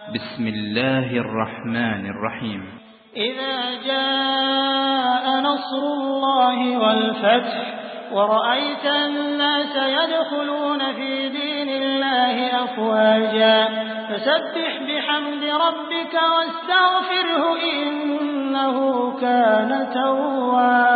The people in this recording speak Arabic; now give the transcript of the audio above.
بسم الله الرحمن الرحيم. إذا جاء نصر الله والفتح ورأيت الناس يدخلون في دين الله أفواجا فسبح بحمد ربك واستغفره إنه كان توابا.